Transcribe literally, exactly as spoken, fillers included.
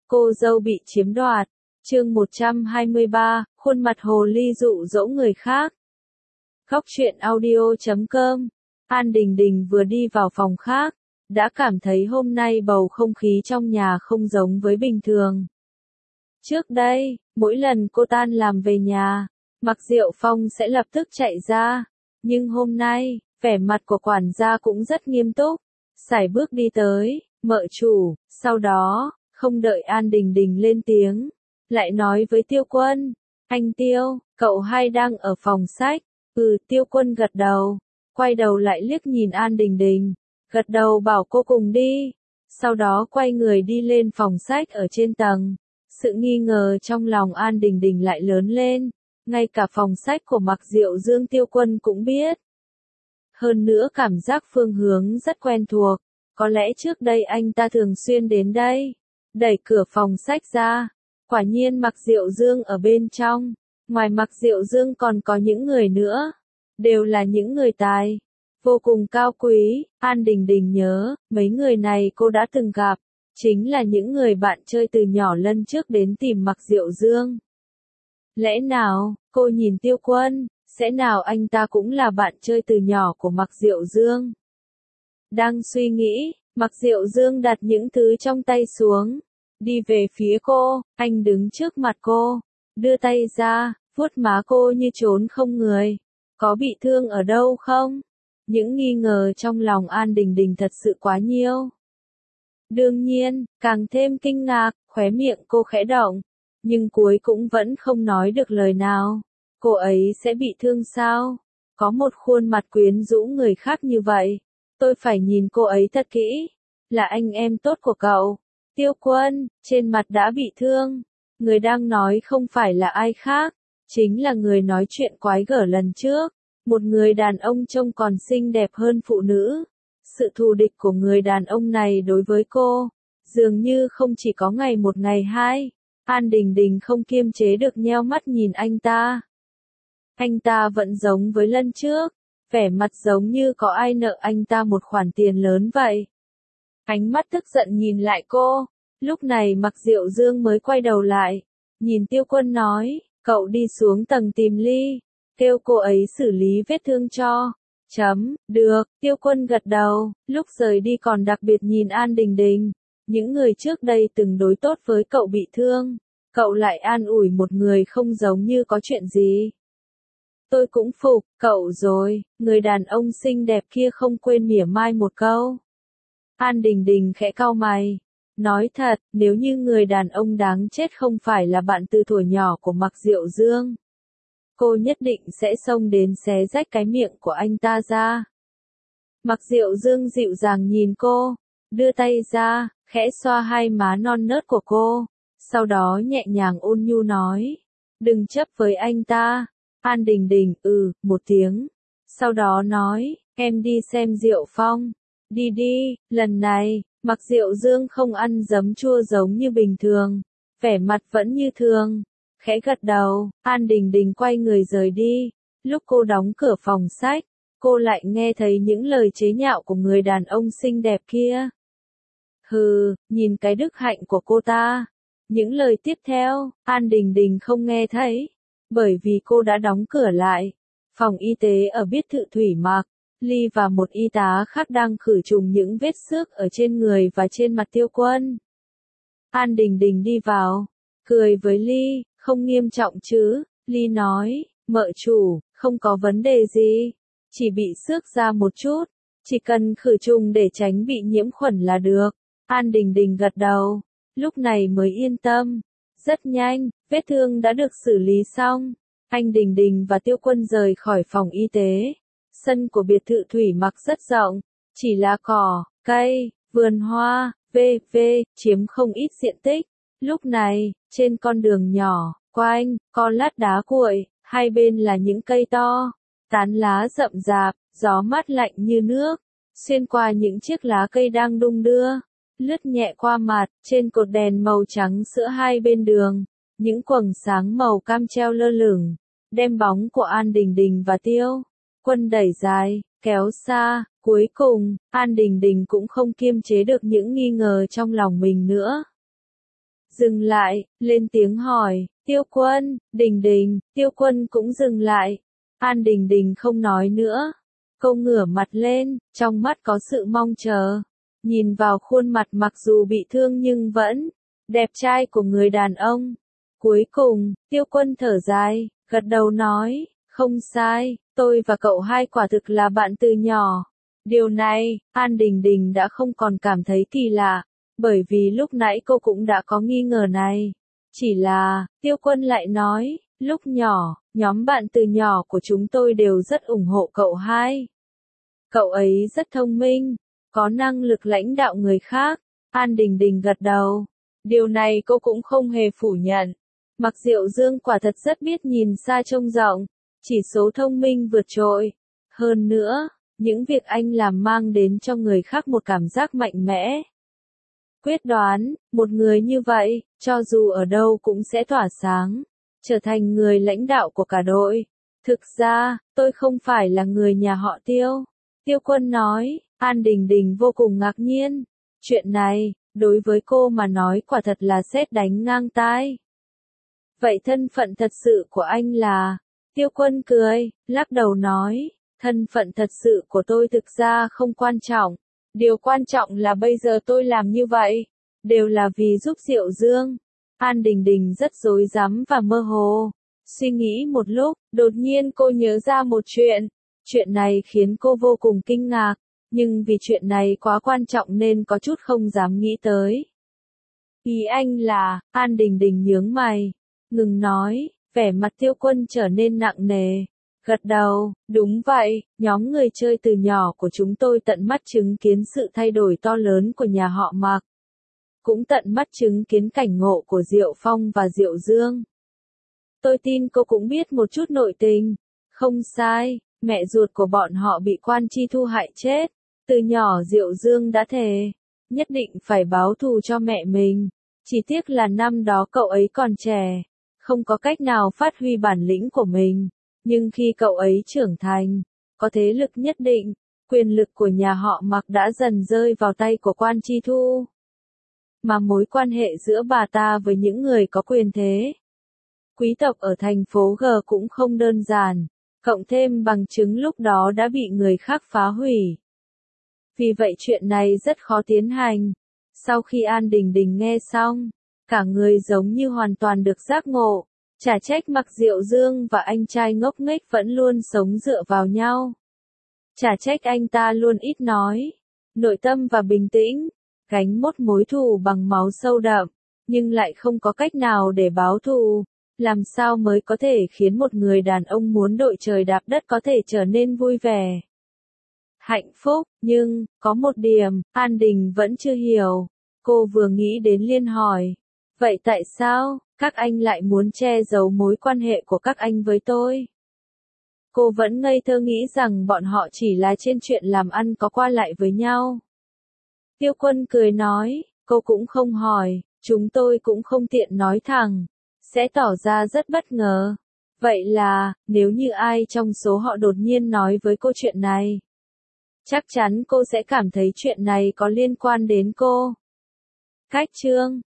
Cô dâu bị chiếm đoạt. Chương một trăm hai mươi ba, khuôn mặt hồ ly dụ dỗ người khác. Góc truyện audio chấm com. An Đình Đình vừa đi vào phòng khác, đã cảm thấy hôm nay bầu không khí trong nhà không giống với bình thường. Trước đây, mỗi lần cô tan làm về nhà, Mạc Diệu Phong sẽ lập tức chạy ra. Nhưng hôm nay, vẻ mặt của quản gia cũng rất nghiêm túc. Sải bước đi tới, mợ chủ, sau đó, không đợi An Đình Đình lên tiếng, lại nói với Tiêu Quân, anh Tiêu, cậu hai đang ở phòng sách. Ừ, Tiêu Quân gật đầu, quay đầu lại liếc nhìn An Đình Đình, gật đầu bảo cô cùng đi, sau đó quay người đi lên phòng sách ở trên tầng. Sự nghi ngờ trong lòng An Đình Đình lại lớn lên, ngay cả phòng sách của Mạc Diệu Dương Tiêu Quân cũng biết. Hơn nữa cảm giác phương hướng rất quen thuộc, có lẽ trước đây anh ta thường xuyên đến đây. Đẩy cửa phòng sách ra, quả nhiên Mạc Diệu Dương ở bên trong, ngoài Mạc Diệu Dương còn có những người nữa, đều là những người tài, vô cùng cao quý. An Đình Đình nhớ, mấy người này cô đã từng gặp, chính là những người bạn chơi từ nhỏ lần trước đến tìm Mạc Diệu Dương. Lẽ nào, cô nhìn Tiêu Quân, sẽ nào anh ta cũng là bạn chơi từ nhỏ của Mạc Diệu Dương? Đang suy nghĩ, Mạc Diệu Dương đặt những thứ trong tay xuống, đi về phía cô, anh đứng trước mặt cô, đưa tay ra, vuốt má cô như trốn không người. Có bị thương ở đâu không? Những nghi ngờ trong lòng An Đình Đình thật sự quá nhiều. Đương nhiên, càng thêm kinh ngạc, khóe miệng cô khẽ động, nhưng cuối cũng vẫn không nói được lời nào. Cô ấy sẽ bị thương sao? Có một khuôn mặt quyến rũ người khác như vậy, tôi phải nhìn cô ấy thật kỹ. Là anh em tốt của cậu, Tiêu Quân, trên mặt đã bị thương. Người đang nói không phải là ai khác, chính là người nói chuyện quái gở lần trước. Một người đàn ông trông còn xinh đẹp hơn phụ nữ. Sự thù địch của người đàn ông này đối với cô, dường như không chỉ có ngày một ngày hai. An Đình Đình không kiềm chế được nheo mắt nhìn anh ta. Anh ta vẫn giống với lần trước, vẻ mặt giống như có ai nợ anh ta một khoản tiền lớn vậy. Ánh mắt tức giận nhìn lại cô, lúc này Mạc Diệu Dương mới quay đầu lại, nhìn Tiêu Quân nói, cậu đi xuống tầng tìm Ly, kêu cô ấy xử lý vết thương cho. Chấm, được, Tiêu Quân gật đầu, lúc rời đi còn đặc biệt nhìn An Đình Đình, những người trước đây từng đối tốt với cậu bị thương, cậu lại an ủi một người không giống như có chuyện gì. Tôi cũng phục, cậu rồi, người đàn ông xinh đẹp kia không quên mỉa mai một câu. An Đình Đình khẽ cau mày, nói thật, nếu như người đàn ông đáng chết không phải là bạn từ thuở nhỏ của Mạc Diệu Dương, cô nhất định sẽ xông đến xé rách cái miệng của anh ta ra. Mạc Diệu Dương dịu dàng nhìn cô, đưa tay ra, khẽ xoa hai má non nớt của cô, sau đó nhẹ nhàng ôn nhu nói, đừng chấp với anh ta. An Đình Đình, ừ, một tiếng, sau đó nói, em đi xem Diệu Phong. Đi đi, lần này, Mạc Diệu Dương không ăn giấm chua giống như bình thường, vẻ mặt vẫn như thường, khẽ gật đầu. An Đình Đình quay người rời đi, lúc cô đóng cửa phòng sách, cô lại nghe thấy những lời chế nhạo của người đàn ông xinh đẹp kia. Hừ, nhìn cái đức hạnh của cô ta. Những lời tiếp theo, An Đình Đình không nghe thấy, bởi vì cô đã đóng cửa lại. Phòng y tế ở biệt thự Thủy Mạc, Ly và một y tá khác đang khử trùng những vết xước ở trên người và trên mặt Tiêu Quân. An Đình Đình đi vào, cười với Ly, không nghiêm trọng chứ? Ly nói, mợ chủ, không có vấn đề gì, chỉ bị xước da một chút, chỉ cần khử trùng để tránh bị nhiễm khuẩn là được. An Đình Đình gật đầu, lúc này mới yên tâm. Rất nhanh, vết thương đã được xử lý xong, An Đình Đình và Tiêu Quân rời khỏi phòng y tế. Sân của biệt thự Thủy Mặc rất rộng, chỉ là cỏ, cây, vườn hoa, vê vê, chiếm không ít diện tích. Lúc này, trên con đường nhỏ, quanh, có lát đá cuội, hai bên là những cây to, tán lá rậm rạp, gió mát lạnh như nước, xuyên qua những chiếc lá cây đang đung đưa, lướt nhẹ qua mặt, trên cột đèn màu trắng sữa hai bên đường, những quầng sáng màu cam treo lơ lửng, đem bóng của An Đình Đình và Tiêu Quân đẩy dài, kéo xa. Cuối cùng, An Đình Đình cũng không kiềm chế được những nghi ngờ trong lòng mình nữa. dừng lại, lên tiếng hỏi, Tiêu Quân, Đình Đình, Tiêu Quân cũng dừng lại. An Đình Đình không nói nữa. Cô ngửa mặt lên, trong mắt có sự mong chờ. Nhìn vào khuôn mặt mặc dù bị thương nhưng vẫn đẹp trai của người đàn ông. Cuối cùng, Tiêu Quân thở dài, gật đầu nói, không sai, tôi và cậu hai quả thực là bạn từ nhỏ. Điều này, An Đình Đình đã không còn cảm thấy kỳ lạ, bởi vì lúc nãy cô cũng đã có nghi ngờ này. Chỉ là, Tiêu Quân lại nói, lúc nhỏ, nhóm bạn từ nhỏ của chúng tôi đều rất ủng hộ cậu hai. Cậu ấy rất thông minh, có năng lực lãnh đạo người khác. An Đình Đình gật đầu. Điều này cô cũng không hề phủ nhận. Mặc Diệu Dương quả thật rất biết nhìn xa trông rộng, chỉ số thông minh vượt trội. Hơn nữa, những việc anh làm mang đến cho người khác một cảm giác mạnh mẽ. Quyết đoán, một người như vậy, cho dù ở đâu cũng sẽ tỏa sáng, trở thành người lãnh đạo của cả đội. Thực ra, tôi không phải là người nhà họ Tiêu. Tiêu Quân nói. An Đình Đình vô cùng ngạc nhiên. Chuyện này, đối với cô mà nói quả thật là sét đánh ngang tai. Vậy thân phận thật sự của anh là? Tiêu Quân cười, lắc đầu nói, thân phận thật sự của tôi thực ra không quan trọng. Điều quan trọng là bây giờ tôi làm như vậy, đều là vì giúp Diệu Dương. An Đình Đình rất rối rắm và mơ hồ. Suy nghĩ một lúc, đột nhiên cô nhớ ra một chuyện. Chuyện này khiến cô vô cùng kinh ngạc, nhưng vì chuyện này quá quan trọng nên có chút không dám nghĩ tới. Ý anh là, An Đình Đình nhướng mày, ngừng nói, vẻ mặt Tiêu Quân trở nên nặng nề. Gật đầu, đúng vậy, nhóm người chơi từ nhỏ của chúng tôi tận mắt chứng kiến sự thay đổi to lớn của nhà họ Mạc. Cũng tận mắt chứng kiến cảnh ngộ của Diệu Phong và Diệu Dương. Tôi tin cô cũng biết một chút nội tình. Không sai, mẹ ruột của bọn họ bị Quan Chi Thu hại chết. Từ nhỏ Diệu Dương đã thề, nhất định phải báo thù cho mẹ mình. Chỉ tiếc là năm đó cậu ấy còn trẻ, không có cách nào phát huy bản lĩnh của mình. Nhưng khi cậu ấy trưởng thành, có thế lực nhất định, quyền lực của nhà họ Mạc đã dần rơi vào tay của Quan Chi Thu. Mà mối quan hệ giữa bà ta với những người có quyền thế, quý tộc ở thành phố G cũng không đơn giản, cộng thêm bằng chứng lúc đó đã bị người khác phá hủy. Vì vậy chuyện này rất khó tiến hành. Sau khi An Đình Đình nghe xong, cả người giống như hoàn toàn được giác ngộ. Chả trách Mạc Diệu Dương và anh trai ngốc nghếch vẫn luôn sống dựa vào nhau. Chả trách anh ta luôn ít nói, nội tâm và bình tĩnh, gánh một mối thù bằng máu sâu đậm, nhưng lại không có cách nào để báo thù. Làm sao mới có thể khiến một người đàn ông muốn đội trời đạp đất có thể trở nên vui vẻ, hạnh phúc, nhưng, có một điểm, An Đình vẫn chưa hiểu. Cô vừa nghĩ đến liền hỏi, vậy tại sao, các anh lại muốn che giấu mối quan hệ của các anh với tôi? Cô vẫn ngây thơ nghĩ rằng bọn họ chỉ là trên chuyện làm ăn có qua lại với nhau. Tiêu Quân cười nói, cô cũng không hỏi, chúng tôi cũng không tiện nói thẳng, sẽ tỏ ra rất bất ngờ. Vậy là, nếu như ai trong số họ đột nhiên nói với cô chuyện này, chắc chắn cô sẽ cảm thấy chuyện này có liên quan đến cô. Cách chương